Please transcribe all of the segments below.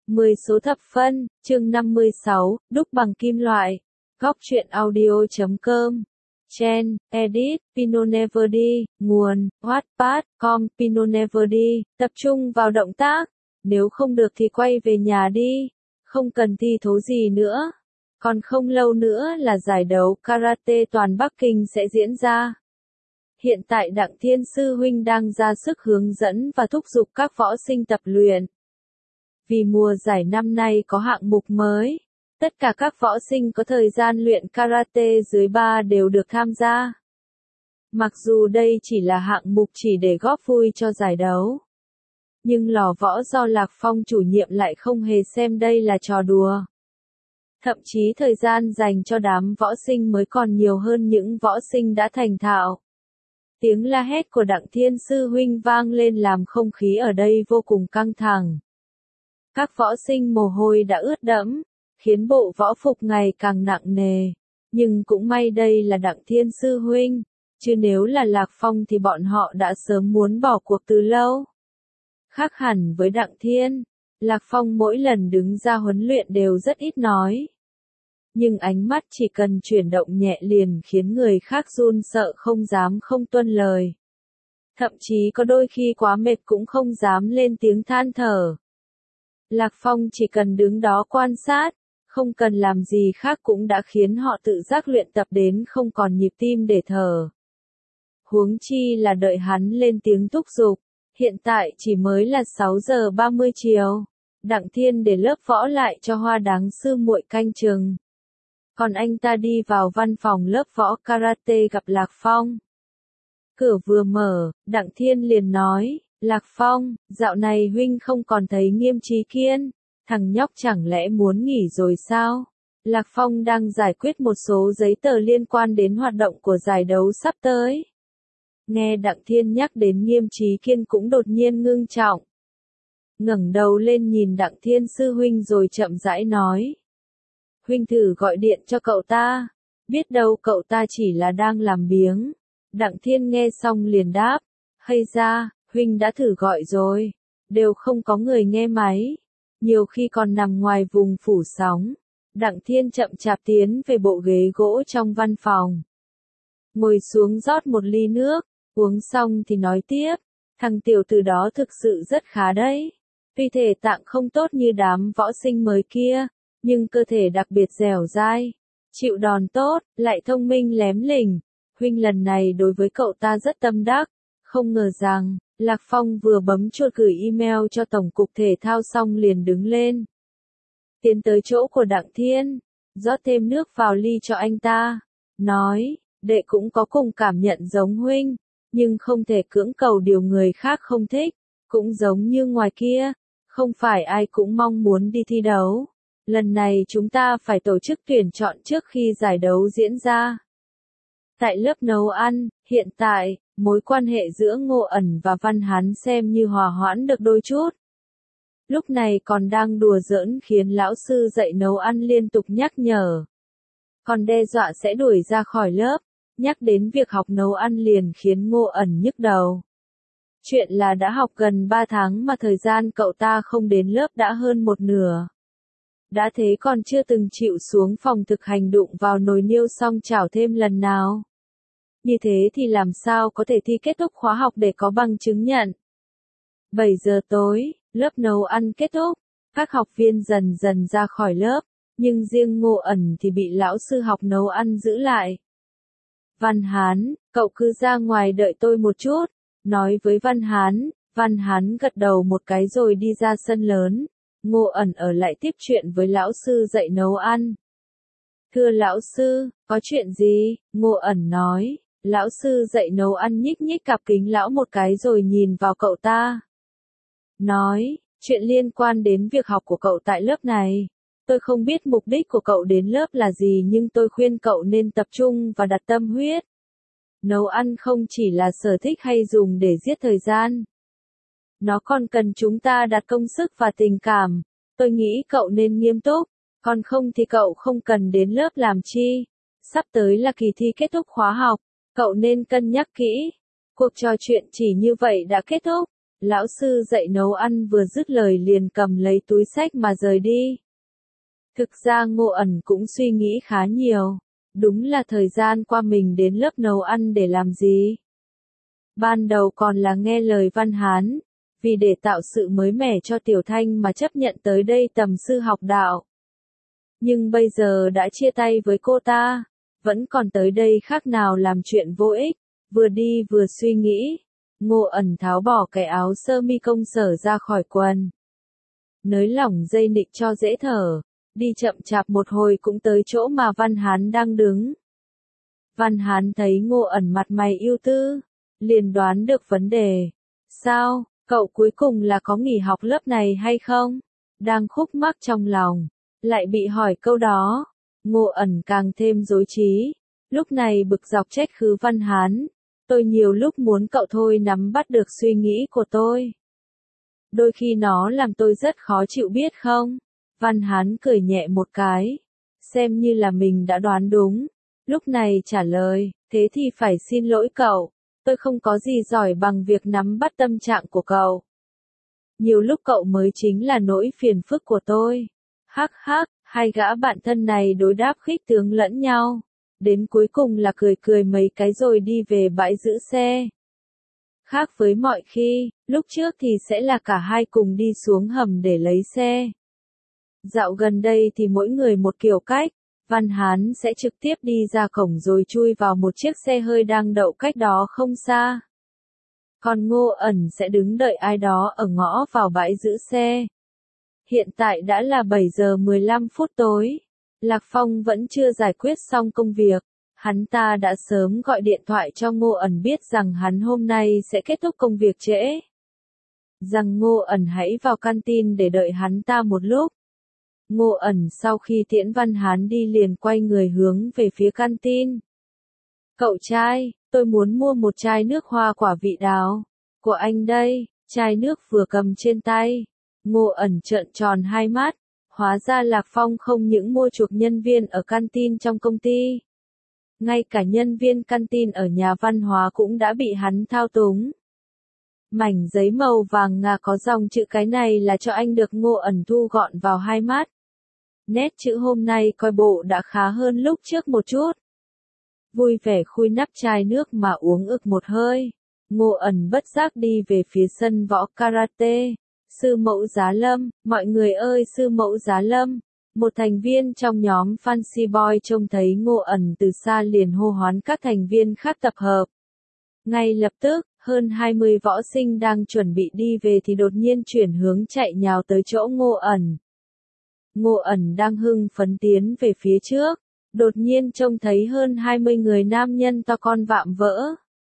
10 số thập phân, chương 56, đúc bằng kim loại. Góc truyện audio.com. Chen, edit, Pinoneverdi, nguồn, Wattpad.com, Pinoneverdi, tập trung vào động tác. Nếu không được thì quay về nhà đi. Không cần thi thố gì nữa. Còn không lâu nữa là giải đấu karate toàn Bắc Kinh sẽ diễn ra. Hiện tại Đặng Thiên Sư huynh đang ra sức hướng dẫn và thúc giục các võ sinh tập luyện. Vì mùa giải năm nay có hạng mục mới, tất cả các võ sinh có thời gian luyện karate dưới 3 đều được tham gia. Mặc dù đây chỉ là hạng mục chỉ để góp vui cho giải đấu, nhưng lò võ do Lạc Phong chủ nhiệm lại không hề xem đây là trò đùa. Thậm chí thời gian dành cho đám võ sinh mới còn nhiều hơn những võ sinh đã thành thạo. Tiếng la hét của Đặng Thiên Sư huynh vang lên làm không khí ở đây vô cùng căng thẳng. Các võ sinh mồ hôi đã ướt đẫm, khiến bộ võ phục ngày càng nặng nề. Nhưng cũng may đây là Đặng Thiên Sư huynh, chứ nếu là Lạc Phong thì bọn họ đã sớm muốn bỏ cuộc từ lâu. Khác hẳn với Đặng Thiên, Lạc Phong mỗi lần đứng ra huấn luyện đều rất ít nói. Nhưng ánh mắt chỉ cần chuyển động nhẹ liền khiến người khác run sợ không dám không tuân lời. Thậm chí có đôi khi quá mệt cũng không dám lên tiếng than thở. Lạc Phong chỉ cần đứng đó quan sát, không cần làm gì khác cũng đã khiến họ tự giác luyện tập đến không còn nhịp tim để thở. Huống chi là đợi hắn lên tiếng thúc giục, hiện tại chỉ mới là 6 giờ 30 chiều. Đặng Thiên để lớp võ lại cho Hoa Đáng sư muội canh chừng. Còn anh ta đi vào văn phòng lớp võ karate gặp Lạc Phong. Cửa vừa mở, Đặng Thiên liền nói, Lạc Phong, dạo này huynh không còn thấy Nghiêm Trí Kiên, thằng nhóc chẳng lẽ muốn nghỉ rồi sao? Lạc Phong đang giải quyết một số giấy tờ liên quan đến hoạt động của giải đấu sắp tới. Nghe Đặng Thiên nhắc đến Nghiêm Trí Kiên cũng đột nhiên ngưng trọng. Ngẩng đầu lên nhìn Đặng Thiên sư huynh rồi chậm rãi nói. Huynh thử gọi điện cho cậu ta, biết đâu cậu ta chỉ là đang làm biếng. Đặng Thiên nghe xong liền đáp, hay ra, huynh đã thử gọi rồi, đều không có người nghe máy, nhiều khi còn nằm ngoài vùng phủ sóng. Đặng Thiên chậm chạp tiến về bộ ghế gỗ trong văn phòng. Ngồi xuống rót một ly nước, uống xong thì nói tiếp, thằng tiểu tử đó thực sự rất khá đấy. Tuy thể tạng không tốt như đám võ sinh mới kia, nhưng cơ thể đặc biệt dẻo dai, chịu đòn tốt, lại thông minh lém lỉnh. Huynh lần này đối với cậu ta rất tâm đắc. Không ngờ rằng, Lạc Phong vừa bấm chuột gửi email cho Tổng cục Thể thao xong liền đứng lên. Tiến tới chỗ của Đặng Thiên, rót thêm nước vào ly cho anh ta. Nói, đệ cũng có cùng cảm nhận giống huynh, nhưng không thể cưỡng cầu điều người khác không thích. Cũng giống như ngoài kia, không phải ai cũng mong muốn đi thi đấu. Lần này chúng ta phải tổ chức tuyển chọn trước khi giải đấu diễn ra. Tại lớp nấu ăn, hiện tại, mối quan hệ giữa Ngô Ẩn và Văn Hán xem như hòa hoãn được đôi chút. Lúc này còn đang đùa giỡn khiến lão sư dạy nấu ăn liên tục nhắc nhở. Còn đe dọa sẽ đuổi ra khỏi lớp, nhắc đến việc học nấu ăn liền khiến Ngô Ẩn nhức đầu. Chuyện là đã học gần 3 tháng mà thời gian cậu ta không đến lớp đã hơn một nửa. Đã thế còn chưa từng chịu xuống phòng thực hành đụng vào nồi niêu xong chảo thêm lần nào. Như thế thì làm sao có thể thi kết thúc khóa học để có bằng chứng nhận. 7 giờ tối, lớp nấu ăn kết thúc, các học viên dần dần ra khỏi lớp, nhưng riêng Ngô Ẩn thì bị lão sư học nấu ăn giữ lại. Văn Hán, cậu cứ ra ngoài đợi tôi một chút, nói với Văn Hán gật đầu một cái rồi đi ra sân lớn. Ngô Ẩn ở lại tiếp chuyện với lão sư dạy nấu ăn. Thưa lão sư, có chuyện gì? Ngô Ẩn nói. Lão sư dạy nấu ăn nhích nhích cặp kính lão một cái rồi nhìn vào cậu ta. Nói, chuyện liên quan đến việc học của cậu tại lớp này. Tôi không biết mục đích của cậu đến lớp là gì nhưng tôi khuyên cậu nên tập trung và đặt tâm huyết. Nấu ăn không chỉ là sở thích hay dùng để giết thời gian. Nó còn cần chúng ta đặt công sức và tình cảm. Tôi nghĩ cậu nên nghiêm túc, còn không thì cậu không cần đến lớp làm chi. Sắp tới là kỳ thi kết thúc khóa học, cậu nên cân nhắc kỹ. Cuộc trò chuyện chỉ như vậy đã kết thúc. Lão sư dạy nấu ăn vừa dứt lời liền cầm lấy túi xách mà rời đi. Thực ra Ngô ẩn cũng suy nghĩ khá nhiều. Đúng là thời gian qua mình đến lớp nấu ăn để làm gì? Ban đầu còn là nghe lời Văn Hán, vì để tạo sự mới mẻ cho Tiểu Thanh mà chấp nhận tới đây tầm sư học đạo. Nhưng bây giờ đã chia tay với cô ta, vẫn còn tới đây khác nào làm chuyện vô ích, vừa đi vừa suy nghĩ. Ngô ẩn tháo bỏ cái áo sơ mi công sở ra khỏi quần. Nới lỏng dây nịt cho dễ thở, đi chậm chạp một hồi cũng tới chỗ mà Văn Hán đang đứng. Văn Hán thấy Ngô ẩn mặt mày ưu tư, liền đoán được vấn đề. Sao, cậu cuối cùng là có nghỉ học lớp này hay không? Đang khúc mắc trong lòng, lại bị hỏi câu đó. Ngô ẩn càng thêm rối trí, lúc này bực dọc trách khứ Văn Hán. Tôi nhiều lúc muốn cậu thôi nắm bắt được suy nghĩ của tôi. Đôi khi nó làm tôi rất khó chịu biết không? Văn Hán cười nhẹ một cái, xem như là mình đã đoán đúng. Lúc này trả lời, thế thì phải xin lỗi cậu. Tôi không có gì giỏi bằng việc nắm bắt tâm trạng của cậu. Nhiều lúc cậu mới chính là nỗi phiền phức của tôi. Hắc hắc, hai gã bạn thân này đối đáp khích tướng lẫn nhau. Đến cuối cùng là cười cười mấy cái rồi đi về bãi giữ xe. Khác với mọi khi, lúc trước thì sẽ là cả hai cùng đi xuống hầm để lấy xe. Dạo gần đây thì mỗi người một kiểu cách. Văn Hán sẽ trực tiếp đi ra cổng rồi chui vào một chiếc xe hơi đang đậu cách đó không xa. Còn Ngô ẩn sẽ đứng đợi ai đó ở ngõ vào bãi giữ xe. Hiện tại đã là 7 giờ 15 phút tối. Lạc Phong vẫn chưa giải quyết xong công việc. Hắn ta đã sớm gọi điện thoại cho Ngô ẩn biết rằng hắn hôm nay sẽ kết thúc công việc trễ. Rằng Ngô ẩn hãy vào canteen để đợi hắn ta một lúc. Ngô ẩn sau khi tiễn Văn Hán đi liền quay người hướng về phía canteen. Cậu trai, tôi muốn mua một chai nước hoa quả vị đào. Của anh đây, chai nước vừa cầm trên tay. Ngô ẩn trợn tròn hai mắt. Hóa ra Lạc Phong không những mua chuộc nhân viên ở canteen trong công ty. Ngay cả nhân viên canteen ở nhà văn hóa cũng đã bị hắn thao túng. Mảnh giấy màu vàng ngà có dòng chữ cái này là cho anh được Ngô ẩn thu gọn vào hai mắt. Nét chữ hôm nay coi bộ đã khá hơn lúc trước một chút. Vui vẻ khui nắp chai nước mà uống ực một hơi. Ngô ẩn bất giác đi về phía sân võ karate. Sư mẫu Giá Lâm, mọi người ơi sư mẫu Giá Lâm. Một thành viên trong nhóm Fancy Boy trông thấy Ngô ẩn từ xa liền hô hoán các thành viên khác tập hợp. Ngay lập tức, hơn 20 võ sinh đang chuẩn bị đi về thì đột nhiên chuyển hướng chạy nhào tới chỗ Ngô ẩn. Ngô ẩn đang hưng phấn tiến về phía trước, đột nhiên trông thấy hơn 20 người nam nhân to con vạm vỡ.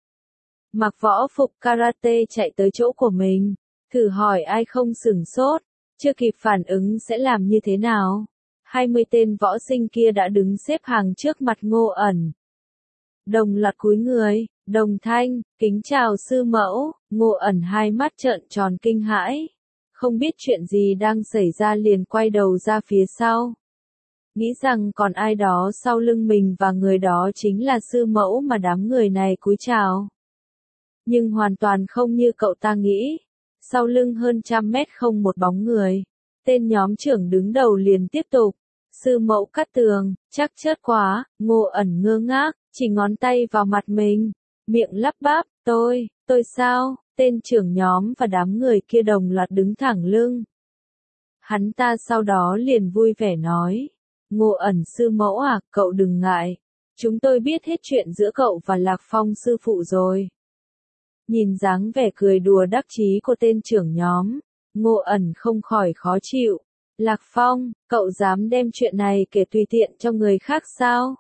Mặc võ phục karate chạy tới chỗ của mình, thử hỏi ai không sửng sốt, chưa kịp phản ứng sẽ làm như thế nào. 20 tên võ sinh kia đã đứng xếp hàng trước mặt Ngô ẩn. Đồng loạt cúi người, đồng thanh, kính chào sư mẫu, Ngô ẩn hai mắt trợn tròn kinh hãi. Không biết chuyện gì đang xảy ra liền quay đầu ra phía sau. Nghĩ rằng còn ai đó sau lưng mình và người đó chính là sư mẫu mà đám người này cúi chào. Nhưng hoàn toàn không như cậu ta nghĩ. Sau lưng hơn 100 mét không một bóng người. Tên nhóm trưởng đứng đầu liền tiếp tục. Sư mẫu Cát Tường, chắc chớt quá, Ngô ẩn ngơ ngác, chỉ ngón tay vào mặt mình. Miệng lắp bắp, tôi sao? Tên trưởng nhóm và đám người kia đồng loạt đứng thẳng lưng. Hắn ta sau đó liền vui vẻ nói. Ngô ẩn sư mẫu à, cậu đừng ngại. Chúng tôi biết hết chuyện giữa cậu và Lạc Phong sư phụ rồi. Nhìn dáng vẻ cười đùa đắc chí của tên trưởng nhóm, Ngô ẩn không khỏi khó chịu. Lạc Phong, cậu dám đem chuyện này kể tùy tiện cho người khác sao?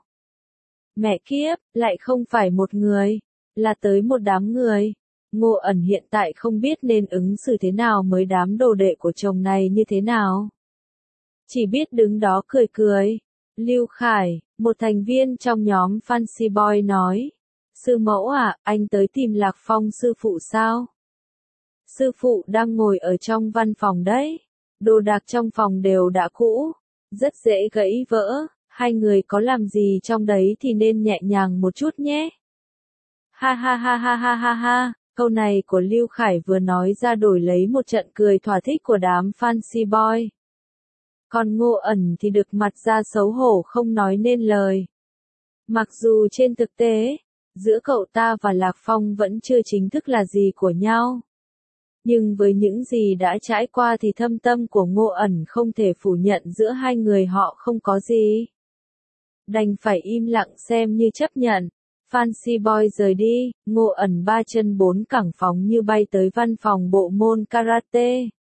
Mẹ kiếp, lại không phải một người, là tới một đám người. Ngô ẩn hiện tại không biết nên ứng xử thế nào mới đám đồ đệ của chồng này như thế nào. Chỉ biết đứng đó cười cười. Lưu Khải, một thành viên trong nhóm Fancy Boy nói. Sư mẫu à, anh tới tìm Lạc Phong sư phụ sao? Sư phụ đang ngồi ở trong văn phòng đấy. Đồ đạc trong phòng đều đã cũ, rất dễ gãy vỡ. Hai người có làm gì trong đấy thì nên nhẹ nhàng một chút nhé. Ha ha ha ha ha ha ha. Câu này của Lưu Khải vừa nói ra đổi lấy một trận cười thỏa thích của đám fancy boy. Còn Ngô ẩn thì được mặt ra xấu hổ không nói nên lời. Mặc dù trên thực tế, giữa cậu ta và Lạc Phong vẫn chưa chính thức là gì của nhau. Nhưng với những gì đã trải qua thì thâm tâm của Ngô ẩn không thể phủ nhận giữa hai người họ không có gì. Đành phải im lặng xem như chấp nhận. Fancy boy rời đi, Ngô ẩn ba chân bốn cẳng phóng như bay tới văn phòng bộ môn karate.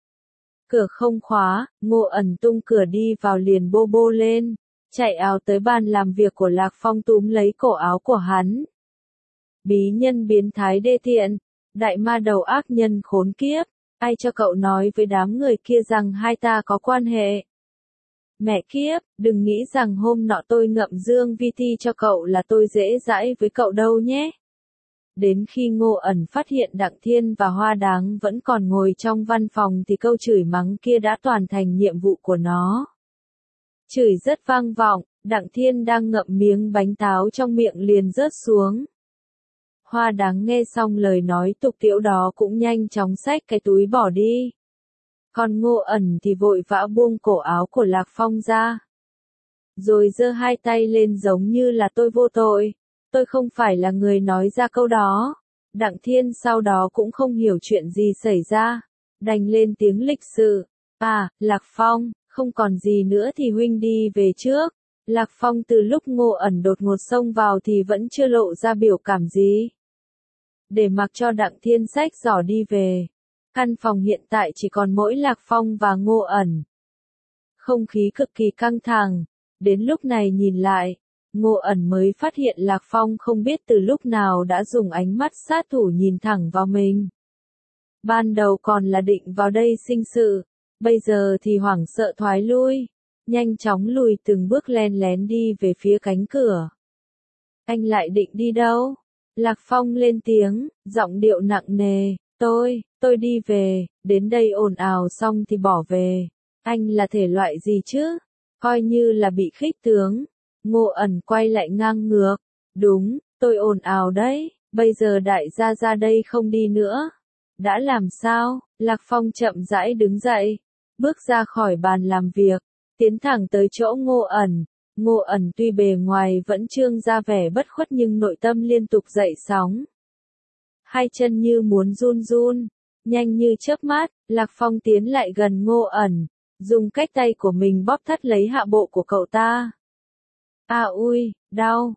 Cửa không khóa, Ngô ẩn tung cửa đi vào liền bô bô lên, chạy áo tới bàn làm việc của Lạc Phong túm lấy cổ áo của hắn. Bí nhân biến thái đê tiện, đại ma đầu ác nhân khốn kiếp, ai cho cậu nói với đám người kia rằng hai ta có quan hệ? Mẹ kiếp, đừng nghĩ rằng hôm nọ tôi ngậm dương vi thi cho cậu là tôi dễ dãi với cậu đâu nhé. Đến khi Ngô ẩn phát hiện Đặng Thiên và Hoa Đáng vẫn còn ngồi trong văn phòng thì câu chửi mắng kia đã hoàn thành nhiệm vụ của nó. Chửi rất vang vọng, Đặng Thiên đang ngậm miếng bánh táo trong miệng liền rớt xuống. Hoa Đáng nghe xong lời nói tục tĩu đó cũng nhanh chóng xách cái túi bỏ đi. Còn Ngô ẩn thì vội vã buông cổ áo của Lạc Phong ra. Rồi giơ hai tay lên giống như là tôi vô tội. Tôi không phải là người nói ra câu đó. Đặng Thiên sau đó cũng không hiểu chuyện gì xảy ra. Đành lên tiếng lịch sự. À, Lạc Phong, không còn gì nữa thì huynh đi về trước. Lạc Phong từ lúc Ngô ẩn đột ngột xông vào thì vẫn chưa lộ ra biểu cảm gì. Để mặc cho Đặng Thiên xách giỏ đi về. Căn phòng hiện tại chỉ còn mỗi Lạc Phong và Ngô ẩn. Không khí cực kỳ căng thẳng. Đến lúc này nhìn lại, Ngô ẩn mới phát hiện Lạc Phong không biết từ lúc nào đã dùng ánh mắt sát thủ nhìn thẳng vào mình. Ban đầu còn là định vào đây sinh sự, bây giờ thì hoảng sợ thoái lui, nhanh chóng lùi từng bước len lén đi về phía cánh cửa. Anh lại định đi đâu? Lạc Phong lên tiếng, giọng điệu nặng nề, tôi đi về, đến đây ồn ào xong thì bỏ về. Anh là thể loại gì chứ? Coi như là bị khích tướng. Ngô ẩn quay lại ngang ngược. Đúng, tôi ồn ào đấy, bây giờ đại gia ra đây không đi nữa. Đã làm sao? Lạc Phong chậm rãi đứng dậy, bước ra khỏi bàn làm việc, tiến thẳng tới chỗ Ngô ẩn. Ngô ẩn tuy bề ngoài vẫn trương ra vẻ bất khuất nhưng nội tâm liên tục dậy sóng. Hai chân như muốn run run, nhanh như chớp mắt, Lạc Phong tiến lại gần Ngô ẩn, dùng cách tay của mình bóp thắt lấy hạ bộ của cậu ta. À ui, đau,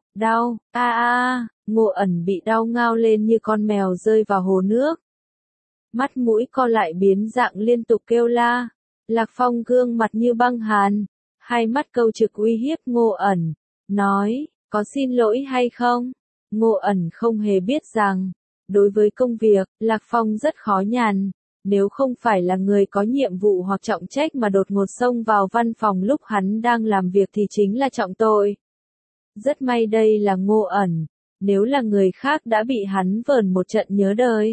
Ngô ẩn bị đau ngao lên như con mèo rơi vào hồ nước. Mắt mũi co lại biến dạng liên tục kêu la. Lạc Phong gương mặt như băng hàn, hai mắt câu trực uy hiếp Ngô ẩn, nói, có xin lỗi hay không? Ngô ẩn không hề biết rằng, đối với công việc, Lạc Phong rất khó nhằn. Nếu không phải là người có nhiệm vụ hoặc trọng trách mà đột ngột xông vào văn phòng lúc hắn đang làm việc thì chính là trọng tội. Rất may đây là Ngô ẩn, nếu là người khác đã bị hắn vờn một trận nhớ đời.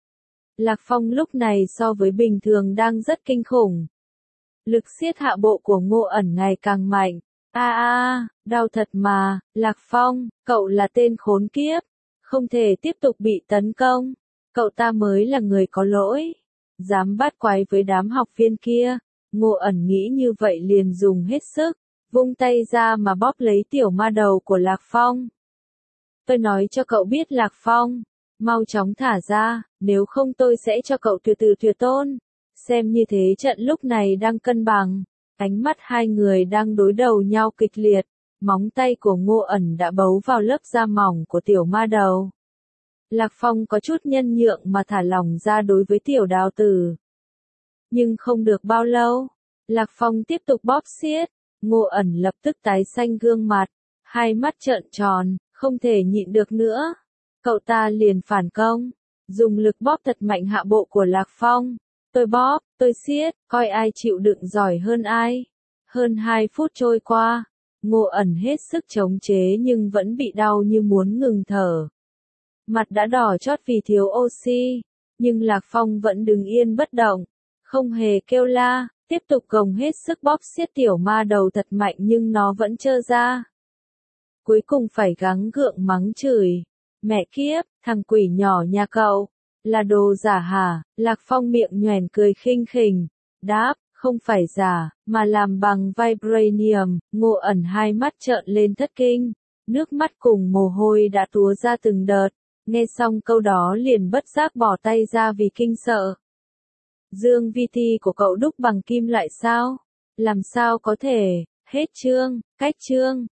Lạc Phong lúc này so với bình thường đang rất kinh khủng. Lực siết hạ bộ của Ngô ẩn ngày càng mạnh. Đau thật mà, Lạc Phong, cậu là tên khốn kiếp, không thể tiếp tục bị tấn công. Cậu ta mới là người có lỗi. Dám bắt quái với đám học viên kia. Ngô ẩn nghĩ như vậy liền dùng hết sức, vung tay ra mà bóp lấy tiểu ma đầu của Lạc Phong. Tôi nói cho cậu biết Lạc Phong, mau chóng thả ra, nếu không tôi sẽ cho cậu tuyệt tôn. Xem như thế trận lúc này đang cân bằng, ánh mắt hai người đang đối đầu nhau kịch liệt, móng tay của Ngô ẩn đã bấu vào lớp da mỏng của tiểu ma đầu. Lạc Phong có chút nhân nhượng mà thả lỏng ra đối với tiểu đào tử. Nhưng không được bao lâu, Lạc Phong tiếp tục bóp siết, Ngô ẩn lập tức tái xanh gương mặt, hai mắt trợn tròn, không thể nhịn được nữa. Cậu ta liền phản công, dùng lực bóp thật mạnh hạ bộ của Lạc Phong. Tôi bóp, tôi siết, coi ai chịu đựng giỏi hơn ai. Hơn 2 phút trôi qua, Ngô ẩn hết sức chống chế nhưng vẫn bị đau như muốn ngừng thở. Mặt đã đỏ chót vì thiếu oxy, nhưng Lạc Phong vẫn đứng yên bất động, không hề kêu la, tiếp tục gồng hết sức bóp siết tiểu ma đầu thật mạnh nhưng nó vẫn trơ ra. Cuối cùng phải gắng gượng mắng chửi, mẹ kiếp, thằng quỷ nhỏ nhà cậu, Là đồ giả hả? Lạc Phong miệng nhoẻn cười khinh khỉnh. Đáp, không phải giả, mà làm bằng vibranium. Ngô ẩn hai mắt trợn lên thất kinh. Nước mắt cùng mồ hôi đã túa ra từng đợt. Nghe xong câu đó liền bất giác bỏ tay ra vì kinh sợ. Dương vi thi của cậu đúc bằng kim loại sao? Làm sao có thể? Hết chương, cách chương.